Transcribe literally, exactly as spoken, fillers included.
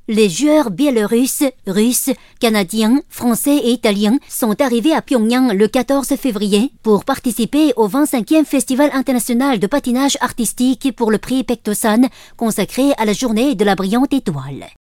Les joueurs biélorusses, russes, canadiens, français et italiens sont arrivés à Pyongyang le quatorze février pour participer au vingt-cinquième Festival international de patinage artistique pour le prix Pectosan consacré à la journée de la brillante étoile.